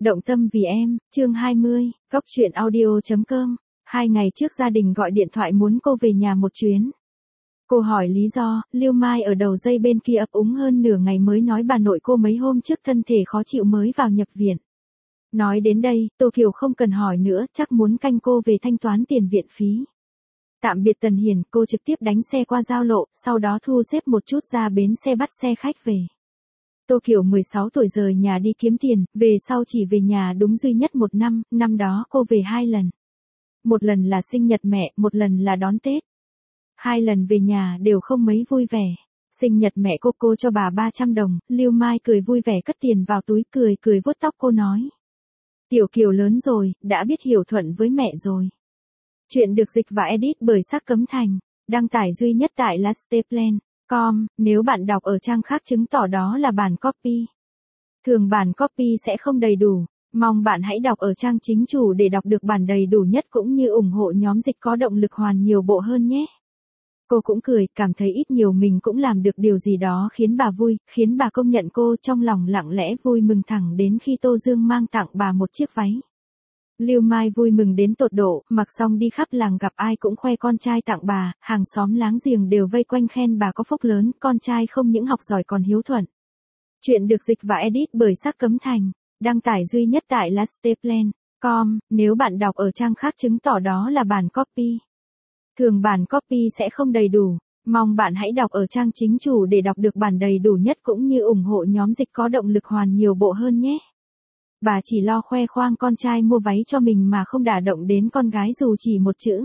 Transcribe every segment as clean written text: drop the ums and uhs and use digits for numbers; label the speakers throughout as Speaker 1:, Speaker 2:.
Speaker 1: Động tâm vì em, chương 20, Góc truyện audio.com. 2 ngày trước gia đình gọi điện thoại muốn cô về nhà một chuyến. Cô hỏi lý do, Lưu Mai ở đầu dây bên kia ấp úng hơn nửa ngày mới nói bà nội cô mấy hôm trước thân thể khó chịu mới vào nhập viện. Nói đến đây, Tô Kiều không cần hỏi nữa, chắc muốn canh cô về thanh toán tiền viện phí. Tạm biệt Tần Hiền, cô trực tiếp đánh xe qua giao lộ, sau đó thu xếp một chút ra bến xe bắt xe khách về. Tô Kiều 16 tuổi rời nhà đi kiếm tiền, về sau chỉ về nhà đúng duy nhất một năm, năm đó cô về 2 lần. Một lần là sinh nhật mẹ, một lần là đón Tết. 2 lần về nhà đều không mấy vui vẻ. Sinh nhật mẹ cô cho bà 300 đồng, Lưu Mai cười vui vẻ cất tiền vào túi cười vuốt tóc cô nói. Tiểu Kiều lớn rồi, đã biết hiểu thuận với mẹ rồi. Chuyện được dịch và edit bởi Sắc Cấm Thành, đăng tải duy nhất tại lasteplan.com, nếu bạn đọc ở trang khác chứng tỏ đó là bản copy. Thường bản copy sẽ không đầy đủ, mong bạn hãy đọc ở trang chính chủ để đọc được bản đầy đủ nhất cũng như ủng hộ nhóm dịch có động lực hoàn nhiều bộ hơn nhé. Cô cũng cười, cảm thấy ít nhiều mình cũng làm được điều gì đó khiến bà vui, khiến bà công nhận cô, trong lòng lặng lẽ vui mừng thẳng đến khi Tô Dương mang tặng bà một chiếc váy. Lưu Mai vui mừng đến tột độ, mặc xong đi khắp làng gặp ai cũng khoe con trai tặng bà, hàng xóm láng giềng đều vây quanh khen bà có phúc lớn, con trai không những học giỏi còn hiếu thuận. Chuyện được dịch và edit bởi Sắc Cấm Thành, đăng tải duy nhất tại lasteplan.com, nếu bạn đọc ở trang khác chứng tỏ đó là bản copy. Thường bản copy sẽ không đầy đủ, mong bạn hãy đọc ở trang chính chủ để đọc được bản đầy đủ nhất cũng như ủng hộ nhóm dịch có động lực hoàn nhiều bộ hơn nhé. Bà chỉ lo khoe khoang con trai mua váy cho mình mà không đả động đến con gái dù chỉ một chữ.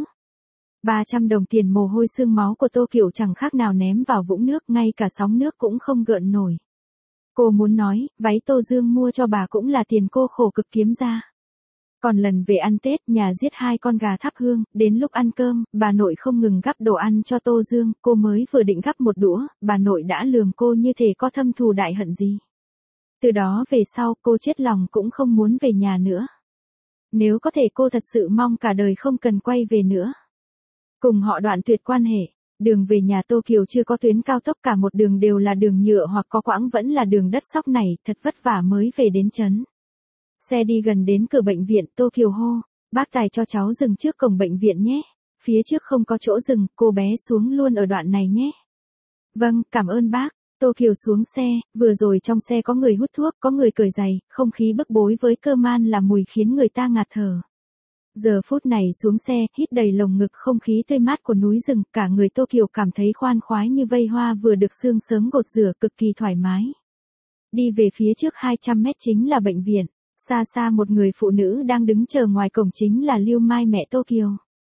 Speaker 1: 300 đồng tiền mồ hôi xương máu của Tô Kiều chẳng khác nào ném vào vũng nước, ngay cả sóng nước cũng không gợn nổi. Cô muốn nói, váy Tô Dương mua cho bà cũng là tiền cô khổ cực kiếm ra. Còn lần về ăn Tết, nhà giết 2 con gà thắp hương, đến lúc ăn cơm, bà nội không ngừng gắp đồ ăn cho Tô Dương, cô mới vừa định gắp một đũa, bà nội đã lườm cô như thể có thâm thù đại hận gì. Từ đó về sau, cô chết lòng cũng không muốn về nhà nữa. Nếu có thể cô thật sự mong cả đời không cần quay về nữa. Cùng họ đoạn tuyệt quan hệ, đường về nhà Tô Kiều chưa có tuyến cao tốc, cả một đường đều là đường nhựa hoặc có quãng vẫn là đường đất sóc này, thật vất vả mới về đến trấn. Xe đi gần đến cửa bệnh viện, Tô Kiều hô, bác tài cho cháu dừng trước cổng bệnh viện nhé. Phía trước không có chỗ dừng, cô bé xuống luôn ở đoạn này nhé. Vâng, cảm ơn bác. Tô Kiều xuống xe, vừa rồi trong xe có người hút thuốc, có người cởi giày, không khí bức bối với cơ man là mùi khiến người ta ngạt thở. Giờ phút này xuống xe, hít đầy lồng ngực không khí tươi mát của núi rừng, cả người Tô Kiều cảm thấy khoan khoái như vây hoa vừa được sương sớm gột rửa, cực kỳ thoải mái. Đi về phía trước 200 mét chính là bệnh viện, xa xa một người phụ nữ đang đứng chờ ngoài cổng chính là Lưu Mai mẹ Tô Kiều.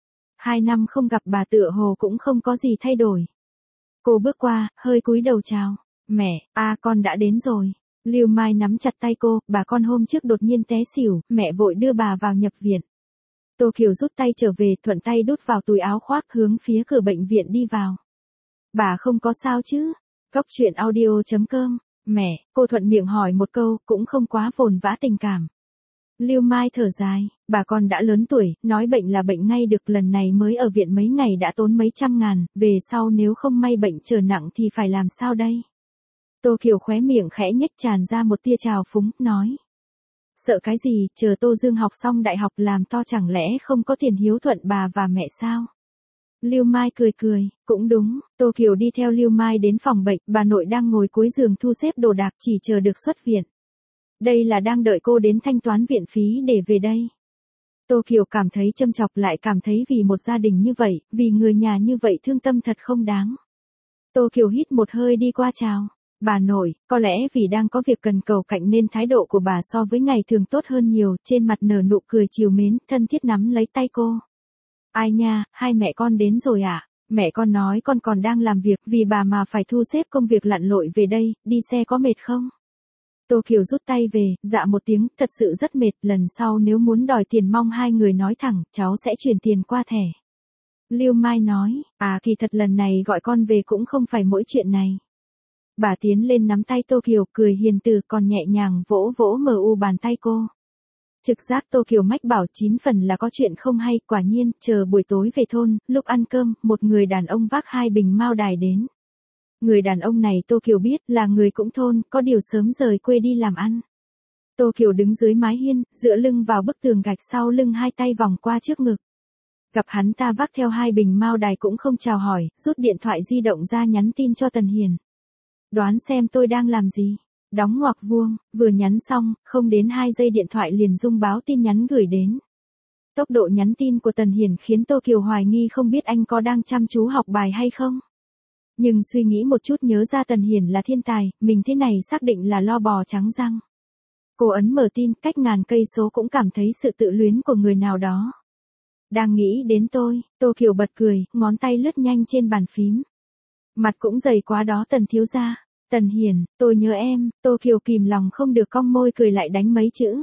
Speaker 1: 2 năm không gặp bà tựa hồ cũng không có gì thay đổi. Cô bước qua, hơi cúi đầu chào. Mẹ, con đã đến rồi. Lưu Mai nắm chặt tay cô, bà con hôm trước đột nhiên té xỉu, mẹ vội đưa bà vào nhập viện. Tô Kiều rút tay trở về, thuận tay đút vào túi áo khoác hướng phía cửa bệnh viện đi vào. Bà không có sao chứ? Góc truyện audio.com. Mẹ, cô thuận miệng hỏi một câu, cũng không quá vồn vã tình cảm. Lưu Mai thở dài, bà con đã lớn tuổi, nói bệnh là bệnh ngay được, lần này mới ở viện mấy ngày đã tốn mấy trăm ngàn, về sau nếu không may bệnh trở nặng thì phải làm sao đây? Tô Kiều khóe miệng khẽ nhếch tràn ra một tia trào phúng, nói. Sợ cái gì, chờ Tô Dương học xong đại học làm to chẳng lẽ không có tiền hiếu thuận bà và mẹ sao? Lưu Mai cười, cũng đúng, Tô Kiều đi theo Lưu Mai đến phòng bệnh, bà nội đang ngồi cuối giường thu xếp đồ đạc chỉ chờ được xuất viện. Đây là đang đợi cô đến thanh toán viện phí để về đây. Tô Kiều cảm thấy châm chọc, lại cảm thấy vì một gia đình như vậy, vì người nhà như vậy thương tâm thật không đáng. Tô Kiều hít một hơi đi qua chào. Bà nội, có lẽ vì đang có việc cần cầu cạnh nên thái độ của bà so với ngày thường tốt hơn nhiều, trên mặt nở nụ cười trìu mến, thân thiết nắm lấy tay cô. Ai nha, 2 mẹ con đến rồi à? Mẹ con nói con còn đang làm việc, vì bà mà phải thu xếp công việc lặn lội về đây, đi xe có mệt không? Tô Kiều rút tay về, dạ một tiếng, thật sự rất mệt, lần sau nếu muốn đòi tiền mong 2 người nói thẳng, cháu sẽ chuyển tiền qua thẻ. Lưu Mai nói, thì thật lần này gọi con về cũng không phải mỗi chuyện này. Bà tiến lên nắm tay Tô Kiều, cười hiền từ, còn nhẹ nhàng vỗ vỗ bàn tay cô. Trực giác Tô Kiều mách bảo 9 phần là có chuyện không hay, quả nhiên, chờ buổi tối về thôn, lúc ăn cơm, một người đàn ông vác 2 bình mao đài đến. Người đàn ông này Tô Kiều biết là người cũng thôn, có điều sớm rời quê đi làm ăn. Tô Kiều đứng dưới mái hiên, dựa lưng vào bức tường gạch sau lưng, hai tay vòng qua trước ngực. Gặp hắn ta vác theo hai bình mao đài cũng không chào hỏi, rút điện thoại di động ra nhắn tin cho Tần Hiền. Đoán xem tôi đang làm gì? Đóng ngoặc vuông, vừa nhắn xong, không đến 2 giây điện thoại liền rung báo tin nhắn gửi đến. Tốc độ nhắn tin của Tần Hiền khiến Tô Kiều hoài nghi không biết anh có đang chăm chú học bài hay không. Nhưng suy nghĩ một chút nhớ ra Tần Hiền là thiên tài, mình thế này xác định là lo bò trắng răng. Cô ấn mở tin, cách ngàn cây số cũng cảm thấy sự tự luyến của người nào đó. Đang nghĩ đến tôi, Tô Kiều bật cười, ngón tay lướt nhanh trên bàn phím. Mặt cũng dày quá đó Tần thiếu gia. Tần Hiền, tôi nhớ em. Tô Kiều kìm lòng không được cong môi cười lại đánh mấy chữ.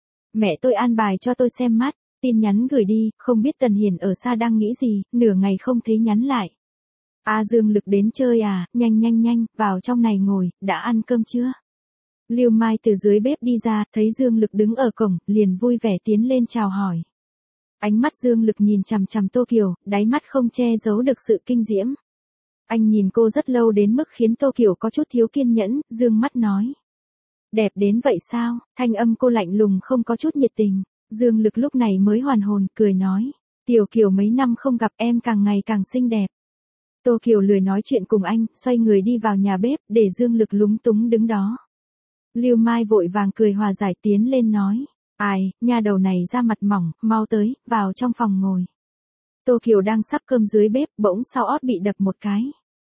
Speaker 1: Mẹ tôi an bài cho tôi xem mắt, tin nhắn gửi đi, không biết Tần Hiền ở xa đang nghĩ gì, nửa ngày không thấy nhắn lại. Dương Lực đến chơi à, nhanh nhanh nhanh, vào trong này ngồi, đã ăn cơm chưa? Lưu Mai từ dưới bếp đi ra, thấy Dương Lực đứng ở cổng, liền vui vẻ tiến lên chào hỏi. Ánh mắt Dương Lực nhìn chằm chằm Tô Kiều, đáy mắt không che giấu được sự kinh diễm. Anh nhìn cô rất lâu đến mức khiến Tô Kiều có chút thiếu kiên nhẫn, dương mắt nói. Đẹp đến vậy sao? Thanh âm cô lạnh lùng không có chút nhiệt tình. Dương Lực lúc này mới hoàn hồn, cười nói. Tiểu Kiều mấy năm không gặp em càng ngày càng xinh đẹp. Tô Kiều lười nói chuyện cùng anh, xoay người đi vào nhà bếp, để Dương Lực lúng túng đứng đó. Lưu Mai vội vàng cười hòa giải tiến lên nói. Ai, nha đầu này da mặt mỏng, mau tới, vào trong phòng ngồi. Tô Kiều đang sắp cơm dưới bếp, bỗng sau ót bị đập một cái.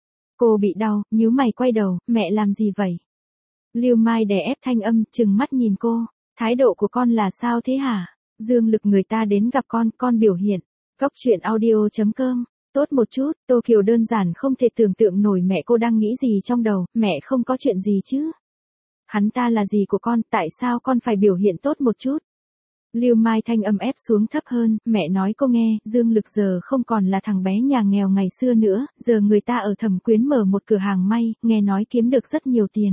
Speaker 1: Cô bị đau, nhíu mày quay đầu, mẹ làm gì vậy? Lưu Mai đè ép thanh âm, trừng mắt nhìn cô, thái độ của con là sao thế hả? Dương Lực người ta đến gặp con biểu hiện. Góc truyện audio.com, tốt một chút, Tô Kiều đơn giản không thể tưởng tượng nổi mẹ cô đang nghĩ gì trong đầu, mẹ không có chuyện gì chứ? Hắn ta là gì của con, tại sao con phải biểu hiện tốt một chút? Lưu Mai thanh âm ép xuống thấp hơn, mẹ nói cô nghe, Dương Lực giờ không còn là thằng bé nhà nghèo ngày xưa nữa, giờ người ta ở Thẩm Quyến mở một cửa hàng may, nghe nói kiếm được rất nhiều tiền.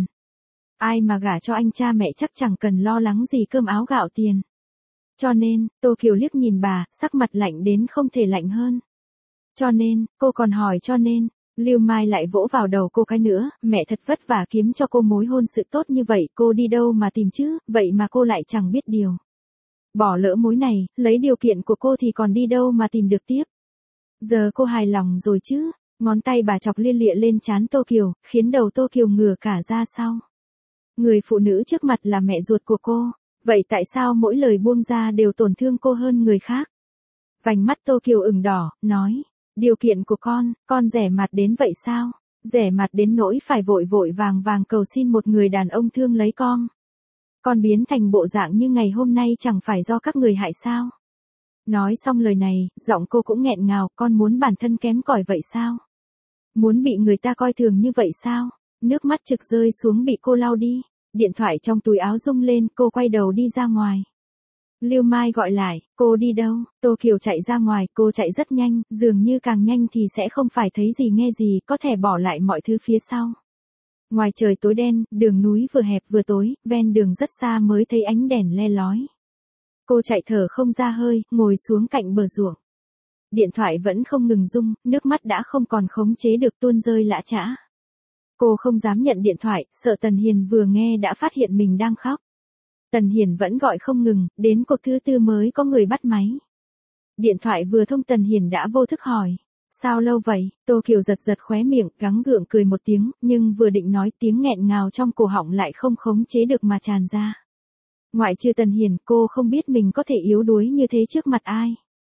Speaker 1: Ai mà gả cho anh cha mẹ chắc chẳng cần lo lắng gì cơm áo gạo tiền. Cho nên, Tô Kiều liếc nhìn bà, sắc mặt lạnh đến không thể lạnh hơn. Cho nên, cô còn hỏi cho nên, Lưu Mai lại vỗ vào đầu cô cái nữa, mẹ thật vất vả kiếm cho cô mối hôn sự tốt như vậy, cô đi đâu mà tìm chứ, vậy mà cô lại chẳng biết điều. Bỏ lỡ mối này, lấy điều kiện của cô thì còn đi đâu mà tìm được tiếp. Giờ cô hài lòng rồi chứ, ngón tay bà chọc lia lịa lên trán Tô Kiều, khiến đầu Tô Kiều ngửa cả ra sau. Người phụ nữ trước mặt là mẹ ruột của cô, vậy tại sao mỗi lời buông ra đều tổn thương cô hơn người khác? Vành mắt Tô Kiều ửng đỏ, nói, điều kiện của con rẻ mạt đến vậy sao? Rẻ mạt đến nỗi phải vội vội vàng vàng cầu xin một người đàn ông thương lấy con. Con biến thành bộ dạng như ngày hôm nay chẳng phải do các người hại sao? Nói xong lời này, giọng cô cũng nghẹn ngào, con muốn bản thân kém cỏi vậy sao? Muốn bị người ta coi thường như vậy sao? Nước mắt trực rơi xuống bị cô lau đi. Điện thoại trong túi áo rung lên, cô quay đầu đi ra ngoài. Lưu Mai gọi lại, cô đi đâu? Tô Kiều chạy ra ngoài, cô chạy rất nhanh, dường như càng nhanh thì sẽ không phải thấy gì nghe gì, có thể bỏ lại mọi thứ phía sau. Ngoài trời tối đen, đường núi vừa hẹp vừa tối, ven đường rất xa mới thấy ánh đèn le lói. Cô chạy thở không ra hơi, ngồi xuống cạnh bờ ruộng. Điện thoại vẫn không ngừng rung, nước mắt đã không còn khống chế được tuôn rơi lã chã. Cô không dám nhận điện thoại, sợ Tần Hiền vừa nghe đã phát hiện mình đang khóc. Tần Hiền vẫn gọi không ngừng, đến cuộc thứ tư mới có người bắt máy. Điện thoại vừa thông Tần Hiền đã vô thức hỏi. Sao lâu vậy? Tô Kiều giật giật khóe miệng, gắng gượng cười một tiếng, nhưng vừa định nói tiếng nghẹn ngào trong cổ họng lại không khống chế được mà tràn ra. Ngoại trừ Tần Hiền, cô không biết mình có thể yếu đuối như thế trước mặt ai.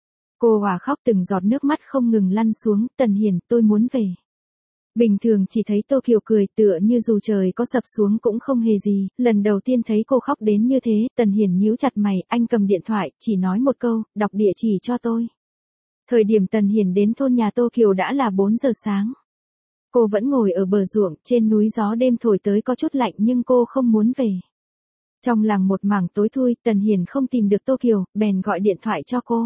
Speaker 1: Cô hòa khóc từng giọt nước mắt không ngừng lăn xuống, Tần Hiền, tôi muốn về. Bình thường chỉ thấy Tô Kiều cười tựa như dù trời có sập xuống cũng không hề gì, lần đầu tiên thấy cô khóc đến như thế, Tần Hiền nhíu chặt mày, anh cầm điện thoại, chỉ nói một câu, đọc địa chỉ cho tôi. Thời điểm Tần Hiền đến thôn nhà Tô Kiều đã là 4 giờ sáng. Cô vẫn ngồi ở bờ ruộng, trên núi gió đêm thổi tới có chút lạnh nhưng cô không muốn về. Trong làng một mảng tối thui, Tần Hiền không tìm được Tô Kiều, bèn gọi điện thoại cho cô.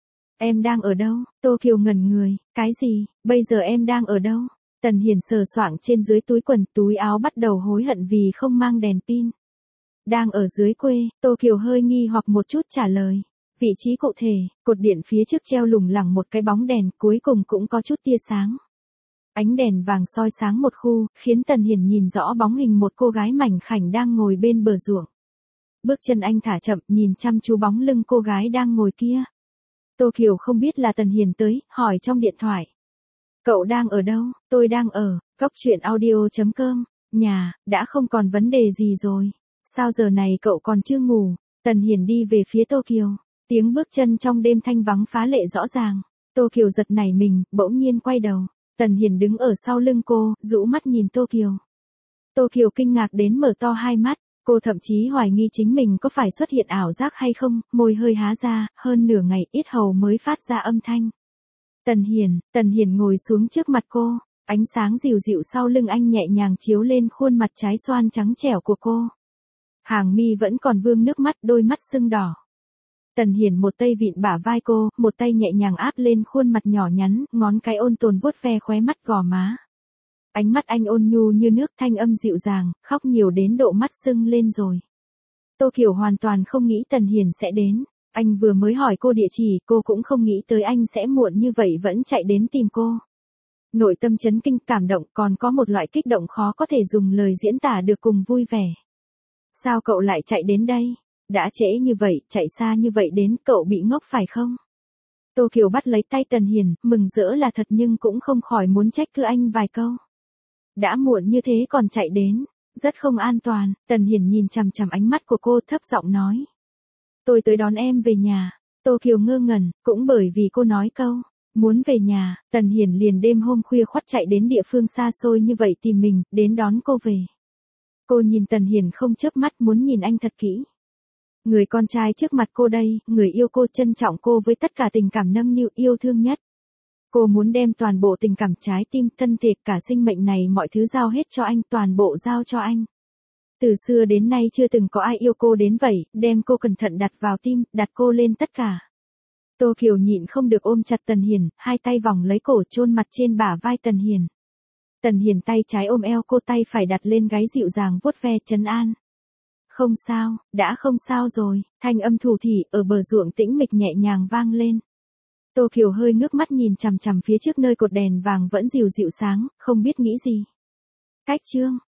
Speaker 1: Em đang ở đâu? Tô Kiều ngẩn người, cái gì, bây giờ em đang ở đâu? Tần Hiền sờ soạng trên dưới túi quần, túi áo bắt đầu hối hận vì không mang đèn pin. Đang ở dưới quê, Tô Kiều hơi nghi hoặc một chút trả lời. Vị trí cụ thể, cột điện phía trước treo lủng lẳng một cái bóng đèn, cuối cùng cũng có chút tia sáng. Ánh đèn vàng soi sáng một khu, khiến Tần Hiền nhìn rõ bóng hình một cô gái mảnh khảnh đang ngồi bên bờ ruộng. Bước chân anh thả chậm, nhìn chăm chú bóng lưng cô gái đang ngồi kia. Tô Kiều không biết là Tần Hiền tới, hỏi trong điện thoại. Cậu đang ở đâu? Tôi đang ở, cóc truyện audio.com. Nhà, đã không còn vấn đề gì rồi. Sao giờ này cậu còn chưa ngủ? Tần Hiền đi về phía Tô Kiều. Tiếng bước chân trong đêm thanh vắng phá lệ rõ ràng. Tô Kiều giật nảy mình, bỗng nhiên quay đầu. Tần Hiền đứng ở sau lưng cô, rũ mắt nhìn Tô Kiều. Tô Kiều kinh ngạc đến mở to hai mắt. Cô thậm chí hoài nghi chính mình có phải xuất hiện ảo giác hay không, môi hơi há ra, hơn nửa ngày yết hầu mới phát ra âm thanh. Tần Hiền ngồi xuống trước mặt cô, ánh sáng dịu dịu sau lưng anh nhẹ nhàng chiếu lên khuôn mặt trái xoan trắng trẻo của cô. Hàng mi vẫn còn vương nước mắt, đôi mắt sưng đỏ. Tần Hiền một tay vịn bả vai cô, một tay nhẹ nhàng áp lên khuôn mặt nhỏ nhắn, ngón cái ôn tồn vuốt ve khóe mắt gò má. Ánh mắt anh ôn nhu như nước, thanh âm dịu dàng, khóc nhiều đến độ mắt sưng lên rồi. Tô Kiều hoàn toàn không nghĩ Tần Hiền sẽ đến. Anh vừa mới hỏi cô địa chỉ, cô cũng không nghĩ tới anh sẽ muộn như vậy vẫn chạy đến tìm cô. Nội tâm chấn kinh, cảm động, còn có một loại kích động khó có thể dùng lời diễn tả được cùng vui vẻ. Sao cậu lại chạy đến đây? Đã trễ như vậy, chạy xa như vậy đến, cậu bị ngốc phải không? Tô Kiều bắt lấy tay Tần Hiền, mừng rỡ là thật nhưng cũng không khỏi muốn trách cứ anh vài câu. Đã muộn như thế còn chạy đến, rất không an toàn. Tần Hiền nhìn chằm chằm ánh mắt của cô, thấp giọng nói. Tôi tới đón em về nhà. Tô Kiều ngơ ngẩn, cũng bởi vì cô nói câu muốn về nhà, Tần Hiền liền đêm hôm khuya khoắt chạy đến địa phương xa xôi như vậy tìm mình, đến đón cô về. Cô nhìn Tần Hiền không chớp mắt, muốn nhìn anh thật kỹ. Người con trai trước mặt cô đây, người yêu cô, trân trọng cô với tất cả tình cảm nâng niu yêu thương nhất. Cô muốn đem toàn bộ tình cảm, trái tim, thân thể, cả sinh mệnh này, mọi thứ giao hết cho anh, toàn bộ giao cho anh. Từ xưa đến nay chưa từng có ai yêu cô đến vậy, đem cô cẩn thận đặt vào tim, đặt cô lên tất cả. Tô Kiều nhịn không được ôm chặt Tần Hiền, hai tay vòng lấy cổ, chôn mặt trên bả vai Tần Hiền. Tần Hiền tay trái ôm eo cô, tay phải đặt lên gáy dịu dàng vuốt ve trấn an. Không sao, đã không sao rồi, thanh âm thủ thỉ ở bờ ruộng tĩnh mịch nhẹ nhàng vang lên. Tô Kiều hơi ngước mắt nhìn chằm chằm phía trước nơi cột đèn vàng vẫn dịu dịu sáng, không biết nghĩ gì. Cách chương